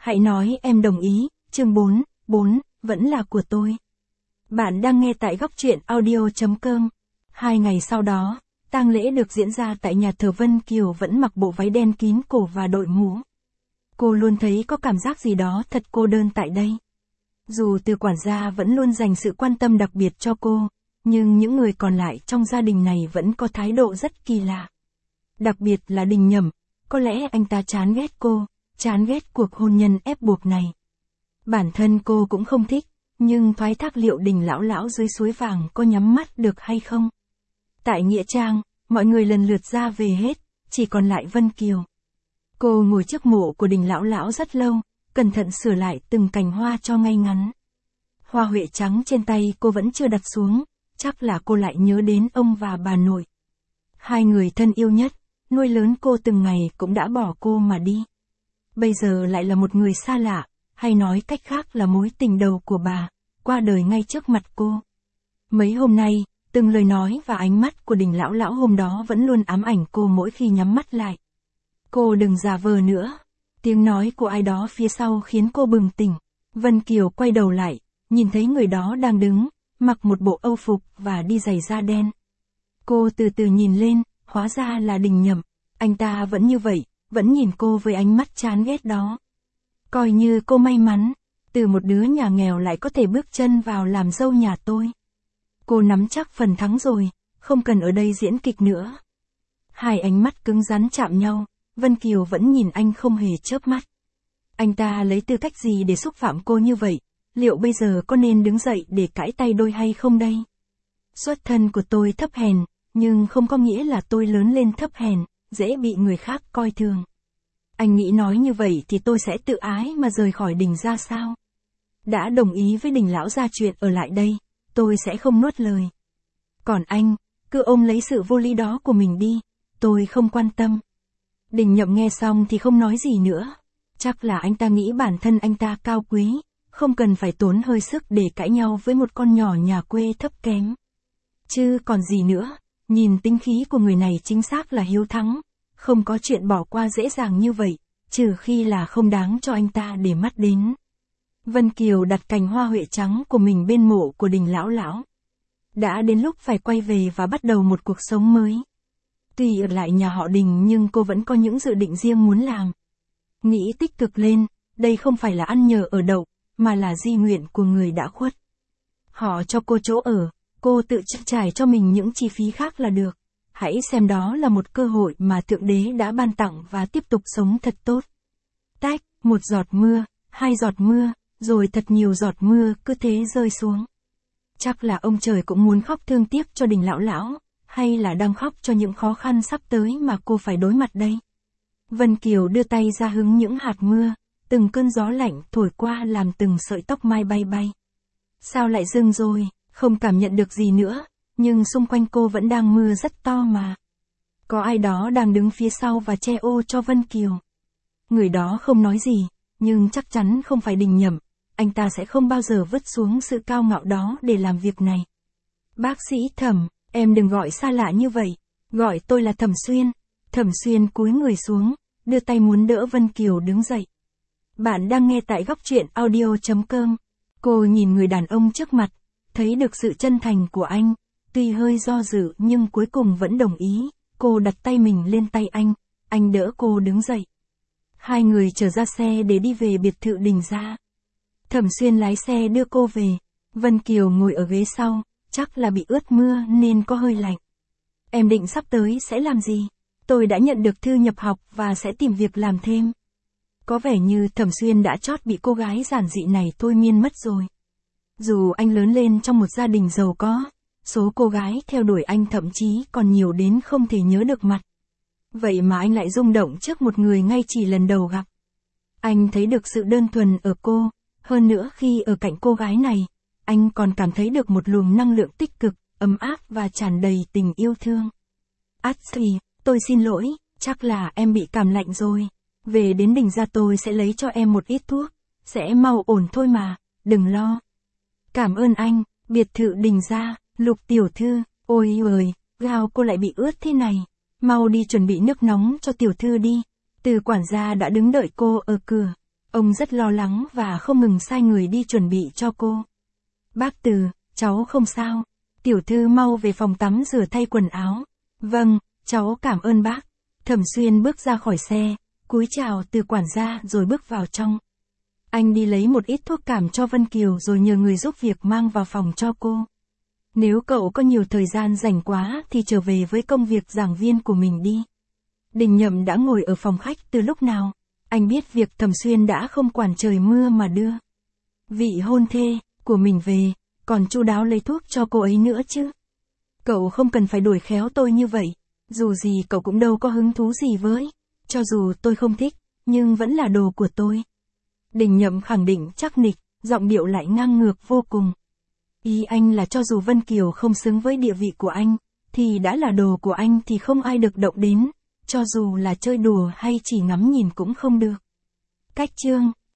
Hãy nói em đồng ý, chương 4, vẫn là của tôi. Bạn đang nghe tại góc truyện audio.com. 2 ngày sau đó, tang lễ được diễn ra tại nhà thờ. Vân Kiều vẫn mặc bộ váy đen kín cổ và đội mũ. Cô luôn thấy có cảm giác gì đó thật cô đơn tại đây. Dù Từ quản gia vẫn luôn dành sự quan tâm đặc biệt cho cô, nhưng những người còn lại trong gia đình này vẫn có thái độ rất kỳ lạ. Đặc biệt là Đình Nhậm, có lẽ anh ta chán ghét cô, chán ghét cuộc hôn nhân ép buộc này. Bản thân cô cũng không thích, nhưng thoái thác liệu Đình lão dưới suối vàng có nhắm mắt được hay không? Tại nghĩa trang, mọi người lần lượt ra về hết, chỉ còn lại Vân Kiều. Cô ngồi trước mộ của Đình lão rất lâu, cẩn thận sửa lại từng cành hoa cho ngay ngắn. Hoa huệ trắng trên tay cô vẫn chưa đặt xuống, chắc là cô lại nhớ đến ông và bà nội. Hai người thân yêu nhất, nuôi lớn cô từng ngày cũng đã bỏ cô mà đi. Bây giờ lại là một người xa lạ, hay nói cách khác là mối tình đầu của bà, qua đời ngay trước mặt cô. Mấy hôm nay, từng lời nói và ánh mắt của Đình lão hôm đó vẫn luôn ám ảnh cô mỗi khi nhắm mắt lại. Cô đừng giả vờ nữa. Tiếng nói của ai đó phía sau khiến cô bừng tỉnh. Vân Kiều quay đầu lại, nhìn thấy người đó đang đứng, mặc một bộ âu phục và đi giày da đen. Cô từ từ nhìn lên, hóa ra là Đình Nhậm. Anh ta vẫn như vậy, vẫn nhìn cô với ánh mắt chán ghét đó. Coi như cô may mắn, từ một đứa nhà nghèo lại có thể bước chân vào làm dâu nhà tôi. Cô nắm chắc phần thắng rồi, không cần ở đây diễn kịch nữa. Hai ánh mắt cứng rắn chạm nhau, Vân Kiều vẫn nhìn anh không hề chớp mắt. Anh ta lấy tư cách gì để xúc phạm cô như vậy? Liệu bây giờ có nên đứng dậy để cãi tay đôi hay không đây? Xuất thân của tôi thấp hèn, nhưng không có nghĩa là tôi lớn lên thấp hèn, dễ bị người khác coi thường. Anh nghĩ nói như vậy thì tôi sẽ tự ái mà rời khỏi Đình ra sao? Đã đồng ý với Đình lão gia chuyện ở lại đây, tôi sẽ không nuốt lời. Còn anh, cứ ôm lấy sự vô lý đó của mình đi, tôi không quan tâm. Đình Nhậm nghe xong thì không nói gì nữa. Chắc là anh ta nghĩ bản thân anh ta cao quý, không cần phải tốn hơi sức để cãi nhau với một con nhỏ nhà quê thấp kém. Chứ còn gì nữa, nhìn tính khí của người này chính xác là hiếu thắng, không có chuyện bỏ qua dễ dàng như vậy, trừ khi là không đáng cho anh ta để mắt đến. Vân Kiều đặt cành hoa huệ trắng của mình bên mộ của Đình lão. Đã đến lúc phải quay về và bắt đầu một cuộc sống mới. Tuy ở lại nhà họ Đình nhưng cô vẫn có những dự định riêng muốn làm. Nghĩ tích cực lên, đây không phải là ăn nhờ ở đậu, mà là di nguyện của người đã khuất. Họ cho cô chỗ ở, cô tự trải cho mình những chi phí khác là được. Hãy xem đó là một cơ hội mà Thượng Đế đã ban tặng và tiếp tục sống thật tốt. Tách, một giọt mưa, 2 giọt mưa, rồi thật nhiều giọt mưa cứ thế rơi xuống. Chắc là ông trời cũng muốn khóc thương tiếc cho Đình lão, hay là đang khóc cho những khó khăn sắp tới mà cô phải đối mặt đây. Vân Kiều đưa tay ra hứng những hạt mưa, từng cơn gió lạnh thổi qua làm từng sợi tóc mai bay. Sao lại dừng rồi, không cảm nhận được gì nữa, nhưng xung quanh cô vẫn đang mưa rất to mà. Có ai đó đang đứng phía sau và che ô cho Vân Kiều. Người đó không nói gì, nhưng chắc chắn không phải Đình Nhậm, anh ta sẽ không bao giờ vứt xuống sự cao ngạo đó để làm việc này. Bác sĩ Thẩm, em đừng gọi xa lạ như vậy, gọi tôi là Thẩm Xuyên. Thẩm Xuyên cúi người xuống, đưa tay muốn đỡ Vân Kiều đứng dậy. Bạn đang nghe tại góc truyện audio.com. Cô nhìn người đàn ông trước mặt, thấy được sự chân thành của anh, tuy hơi do dự nhưng cuối cùng vẫn đồng ý. Cô đặt tay mình lên tay anh đỡ cô đứng dậy. Hai người trở ra xe để đi về biệt thự Đình gia. Thẩm Xuyên lái xe đưa cô về, Vân Kiều ngồi ở ghế sau, chắc là bị ướt mưa nên có hơi lạnh. Em định sắp tới sẽ làm gì? Tôi đã nhận được thư nhập học và sẽ tìm việc làm thêm. Có vẻ như Thẩm Xuyên đã chót bị cô gái giản dị này thôi miên mất rồi. Dù anh lớn lên trong một gia đình giàu có, số cô gái theo đuổi anh thậm chí còn nhiều đến không thể nhớ được mặt. Vậy mà anh lại rung động trước một người ngay chỉ lần đầu gặp. Anh thấy được sự đơn thuần ở cô, hơn nữa khi ở cạnh cô gái này, anh còn cảm thấy được một luồng năng lượng tích cực, ấm áp và tràn đầy tình yêu thương. Ashley, tôi xin lỗi, chắc là em bị cảm lạnh rồi. Về đến Đình gia tôi sẽ lấy cho em một ít thuốc, sẽ mau ổn thôi mà, đừng lo. Cảm ơn anh. Biệt thự Đình gia, Lục tiểu thư, ôi ơi, gao cô lại bị ướt thế này. Mau đi chuẩn bị nước nóng cho tiểu thư đi. Từ quản gia đã đứng đợi cô ở cửa. Ông rất lo lắng và không ngừng sai người đi chuẩn bị cho cô. Bác Từ, cháu không sao. Tiểu thư mau về phòng tắm rửa thay quần áo. Vâng, cháu cảm ơn bác. Thẩm Xuyên bước ra khỏi xe, cúi chào từ quản gia rồi bước vào trong. Anh đi lấy một ít thuốc cảm cho Vân Kiều rồi nhờ người giúp việc mang vào phòng cho cô. Nếu cậu có nhiều thời gian rảnh quá thì trở về với công việc giảng viên của mình đi. Đình Nhậm đã ngồi ở phòng khách từ lúc nào. Anh biết việc Thẩm Xuyên đã không quản trời mưa mà đưa vị hôn thê của mình về, còn chu đáo lấy thuốc cho cô ấy nữa chứ. Cậu không cần phải đuổi khéo tôi như vậy. Dù gì cậu cũng đâu có hứng thú gì với. Cho dù tôi không thích, nhưng vẫn là đồ của tôi. Đình Nhậm khẳng định chắc nịch, giọng điệu lại ngang ngược vô cùng. Ý anh là cho dù Vân Kiều không xứng với địa vị của anh, thì đã là đồ của anh thì không ai được động đến, cho dù là chơi đùa hay chỉ ngắm nhìn cũng không được. Cách chương